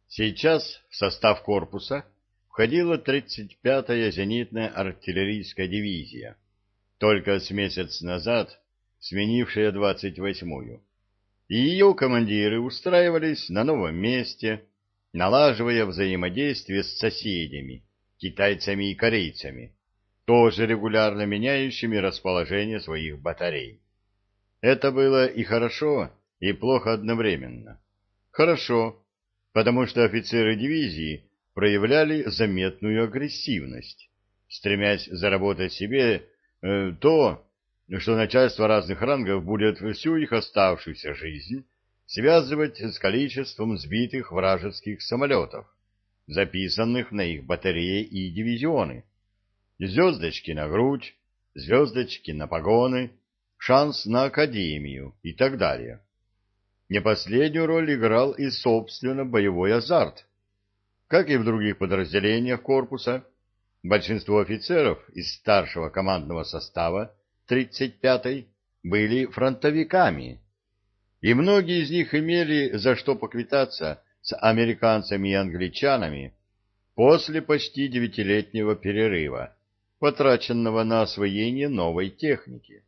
Сейчас в состав корпуса входила 35-я зенитная артиллерийская дивизия, только с месяц назад сменившая 28-ю, и ее командиры устраивались на новом месте, налаживая взаимодействие с соседями, китайцами и корейцами, тоже регулярно меняющими расположение своих батарей. Это было и хорошо, и плохо одновременно. Хорошо, потому что офицеры дивизии проявляли заметную агрессивность, стремясь заработать себе то, что начальство разных рангов будет всю их оставшуюся жизнь связывать с количеством сбитых вражеских самолетов, записанных на их батареи и дивизионы. Звездочки на грудь, звездочки на погоны, шанс на академию и так далее. Не последнюю роль играл и, собственно, боевой азарт. Как и в других подразделениях корпуса, большинство офицеров из старшего командного состава 35-й были фронтовиками, и многие из них имели за что поквитаться с американцами и англичанами после почти 9-летнего перерыва, потраченного на освоение новой техники.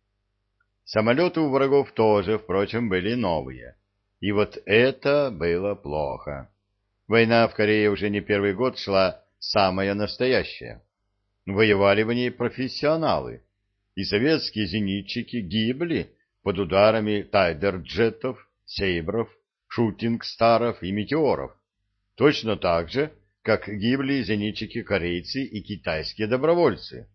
Самолеты у врагов тоже, впрочем, были новые. И вот это было плохо. Война в Корее уже не первый год шла самая настоящая. Воевали в ней профессионалы, и советские зенитчики гибли под ударами тайдер-джетов, сейбров, шутинг-старов и метеоров, точно так же, как гибли зенитчики-корейцы и китайские добровольцы.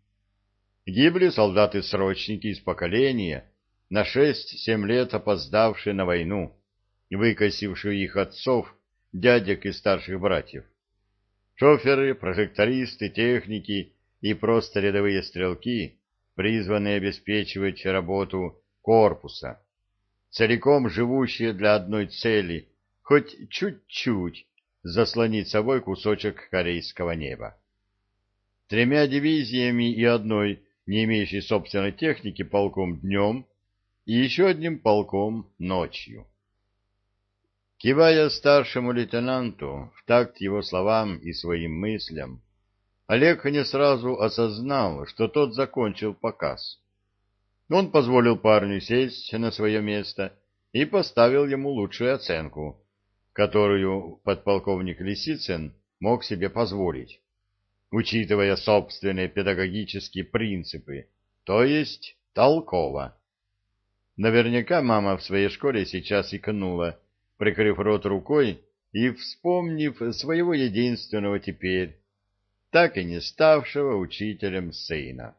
Гибли солдаты-срочники из поколения, на 6-7 лет опоздавшие на войну, выкосившие их отцов, дядек и старших братьев. Шоферы, прожектористы, техники и просто рядовые стрелки, призванные обеспечивать работу корпуса, целиком живущие для одной цели, хоть чуть-чуть заслонить собой кусочек корейского неба. 3 дивизиями и одной, не имеющей собственной техники, полком днем и еще одним полком ночью. Кивая старшему лейтенанту в такт его словам и своим мыслям, Олег не сразу осознал, что тот закончил показ. Он позволил парню сесть на свое место и поставил ему лучшую оценку, которую подполковник Лисицын мог себе позволить, учитывая собственные педагогические принципы, то есть толково. Наверняка мама в своей школе сейчас икнула, прикрыв рот рукой и вспомнив своего единственного теперь, так и не ставшего учителем сына.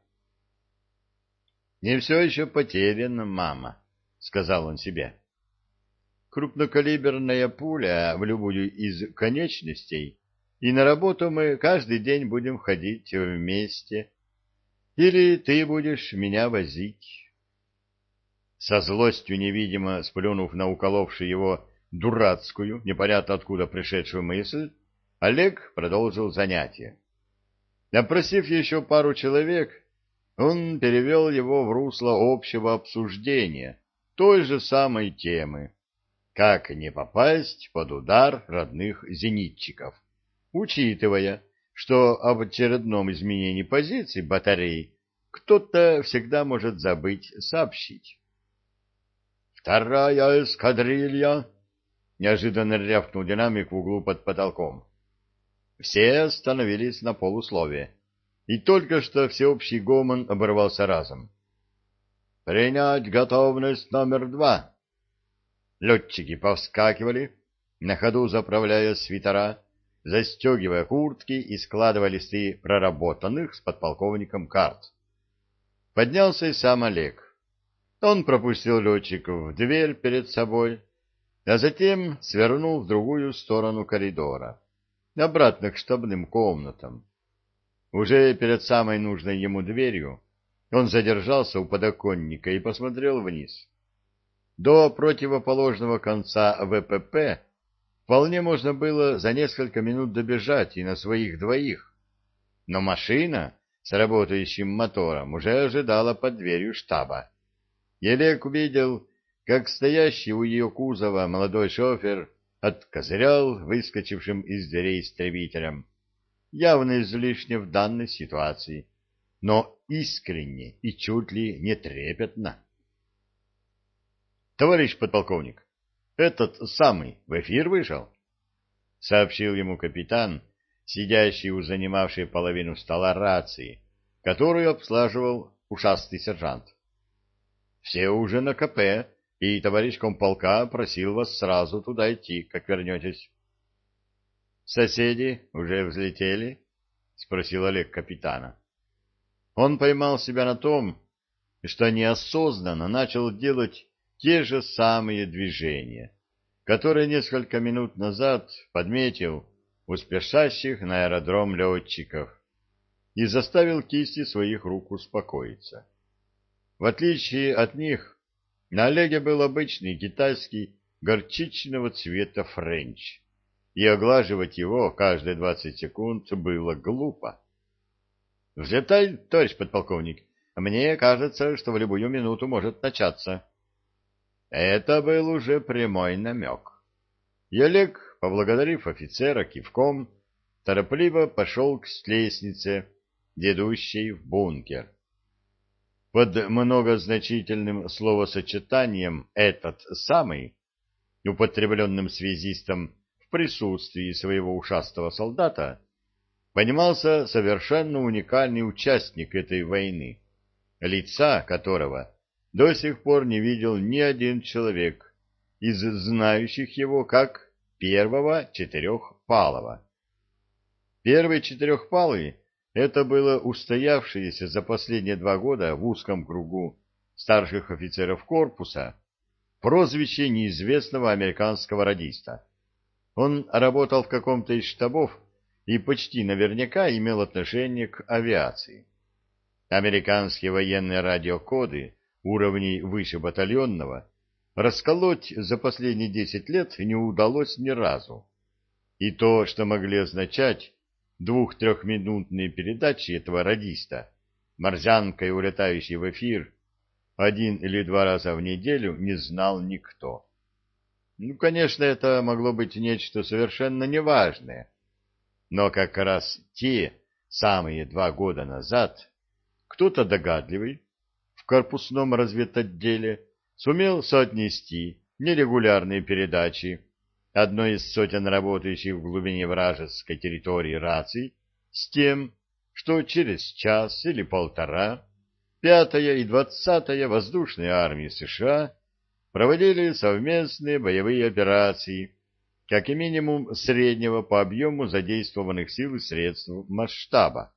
«Не все еще потеряно, мама», — сказал он себе. «Крупнокалиберная пуля в любую из конечностей, и на работу мы каждый день будем ходить вместе. Или ты будешь меня возить». Со злостью невидимо сплюнув на уколовшую его дурацкую, непонятно откуда пришедшую мысль, Олег продолжил занятие. Опросив еще пару человек, он перевел его в русло общего обсуждения той же самой темы, как не попасть под удар родных зенитчиков, учитывая, что об очередном изменении позиций батарей кто-то всегда может забыть сообщить. «Вторая эскадрилья!» — неожиданно рявкнул динамик в углу под потолком. Все остановились на полуслове, и только что всеобщий гомон оборвался разом. «Принять готовность номер 2!» Летчики повскакивали, на ходу заправляя свитера, застегивая куртки и складывая листы проработанных с подполковником карт. Поднялся и сам Олег. Он пропустил летчиков в дверь перед собой, а затем свернул в другую сторону коридора, обратно к штабным комнатам. Уже перед самой нужной ему дверью он задержался у подоконника и посмотрел вниз. До противоположного конца ВПП вполне можно было за несколько минут добежать и на своих двоих, но машина с работающим мотором уже ожидала под дверью штаба. И Олег увидел, как стоящий у ее кузова молодой шофер откозырял выскочившим из дверей истребителем, явно излишне в данной ситуации, но искренне и чуть ли не трепетно. — Товарищ подполковник, этот самый в эфир вышел? — сообщил ему капитан, сидящий у занимавшей половину стола рации, которую обслаживал ушастый сержант. — Все уже на КП, и товарищ комполка просил вас сразу туда идти, как вернетесь. — Соседи уже взлетели? — спросил Олег капитана. Он поймал себя на том, что неосознанно начал делать те же самые движения, которые несколько минут назад подметил у спешащих на аэродром летчиков и заставил кисти своих рук успокоиться. В отличие от них, на Олеге был обычный китайский горчичного цвета френч, и оглаживать его каждые 20 секунд было глупо. — Взлетай, товарищ подполковник, мне кажется, что в любую минуту может начаться. Это был уже прямой намек. И Олег, поблагодарив офицера кивком, торопливо пошел к лестнице, ведущей в бункер. Под многозначительным словосочетанием «этот самый», употребленным связистом в присутствии своего ушастого солдата, понимался совершенно уникальный участник этой войны, лица которого до сих пор не видел ни один человек из знающих его как первого четырехпалого. Первый четырехпалый — это было устоявшееся за последние 2 года в узком кругу старших офицеров корпуса прозвище неизвестного американского радиста. Он работал в каком-то из штабов и почти наверняка имел отношение к авиации. Американские военные радиокоды уровней выше батальонного расколоть за последние 10 лет не удалось ни разу. И то, что могли означать 2-3-минутные передачи этого радиста, морзянкой улетающей в эфир 1 или 2 раза в неделю, не знал никто. Ну, конечно, это могло быть нечто совершенно неважное, но как раз те самые 2 года назад кто-то догадливый в корпусном разведотделе сумел соотнести нерегулярные передачи одной из сотен работающих в глубине вражеской территории раций с тем, что через час или полтора 5-я и 20-я воздушные армии США проводили совместные боевые операции, как и минимум среднего по объему задействованных сил и средств масштаба.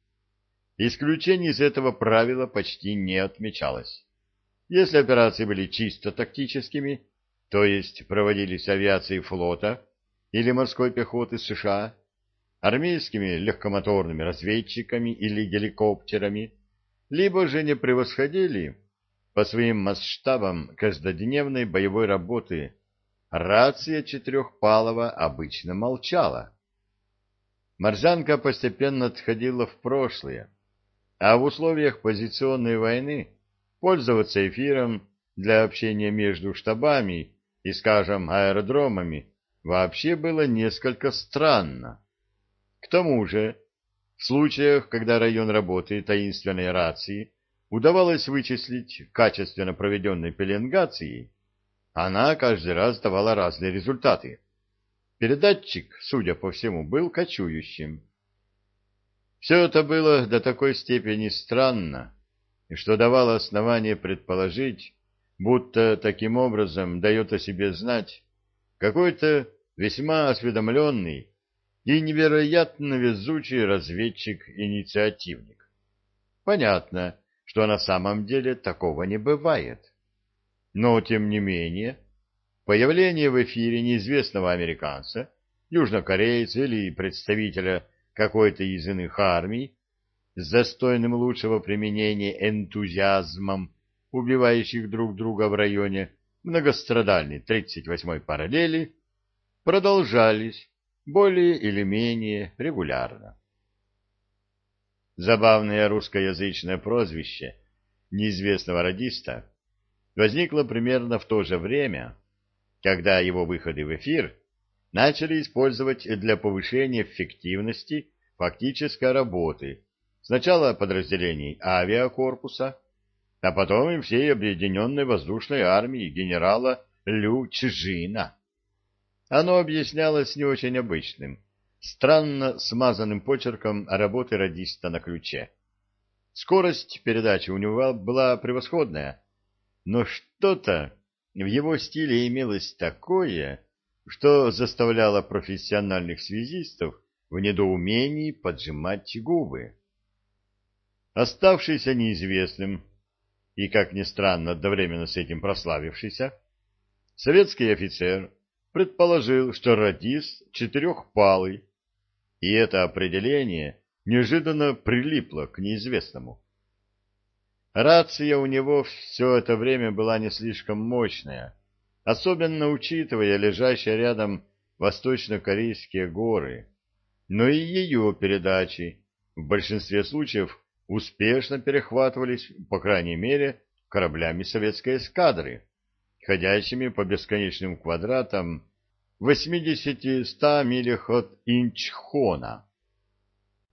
Исключений из этого правила почти не отмечалось. Если операции были чисто тактическими, то есть проводились авиацией флота или морской пехоты США, армейскими легкомоторными разведчиками или геликоптерами, либо же не превосходили по своим масштабам каждодневной боевой работы, рация четырехпалого обычно молчала. Морзянка постепенно отходила в прошлое, а в условиях позиционной войны пользоваться эфиром для общения между штабами и, скажем, аэродромами вообще было несколько странно. К тому же, в случаях, когда район работы таинственной рации удавалось вычислить качественно проведенной пеленгацией, она каждый раз давала разные результаты. Передатчик, судя по всему, был кочующим. Все это было до такой степени странно, что давало основание предположить, будто таким образом дает о себе знать какой-то весьма осведомленный и невероятно везучий разведчик-инициативник. Понятно, что на самом деле такого не бывает. Но, тем не менее, появление в эфире неизвестного американца, южнокорейца или представителя какой-то из иных армий с достойным лучшего применения энтузиазмом, убивающих друг друга в районе многострадальной 38-й параллели, продолжались более или менее регулярно. Забавное русскоязычное прозвище неизвестного радиста возникло примерно в то же время, когда его выходы в эфир начали использовать для повышения эффективности фактической работы сначала подразделений авиакорпуса, а потом и всей объединенной воздушной армии генерала Лю Чжина. Оно объяснялось не очень обычным, странно смазанным почерком работы радиста на ключе. Скорость передачи у него была превосходная, но что-то в его стиле имелось такое, что заставляло профессиональных связистов в недоумении поджимать губы. Оставшийся неизвестным и, как ни странно, одновременно с этим прославившийся, советский офицер предположил, что радист четырехпалый, и это определение неожиданно прилипло к неизвестному. Рация у него все это время была не слишком мощная, особенно учитывая лежащие рядом восточно-корейские горы, но и ее передачи в большинстве случаев успешно перехватывались, по крайней мере, кораблями советской эскадры, ходящими по бесконечным квадратам в 80-100 милях от Инчхона.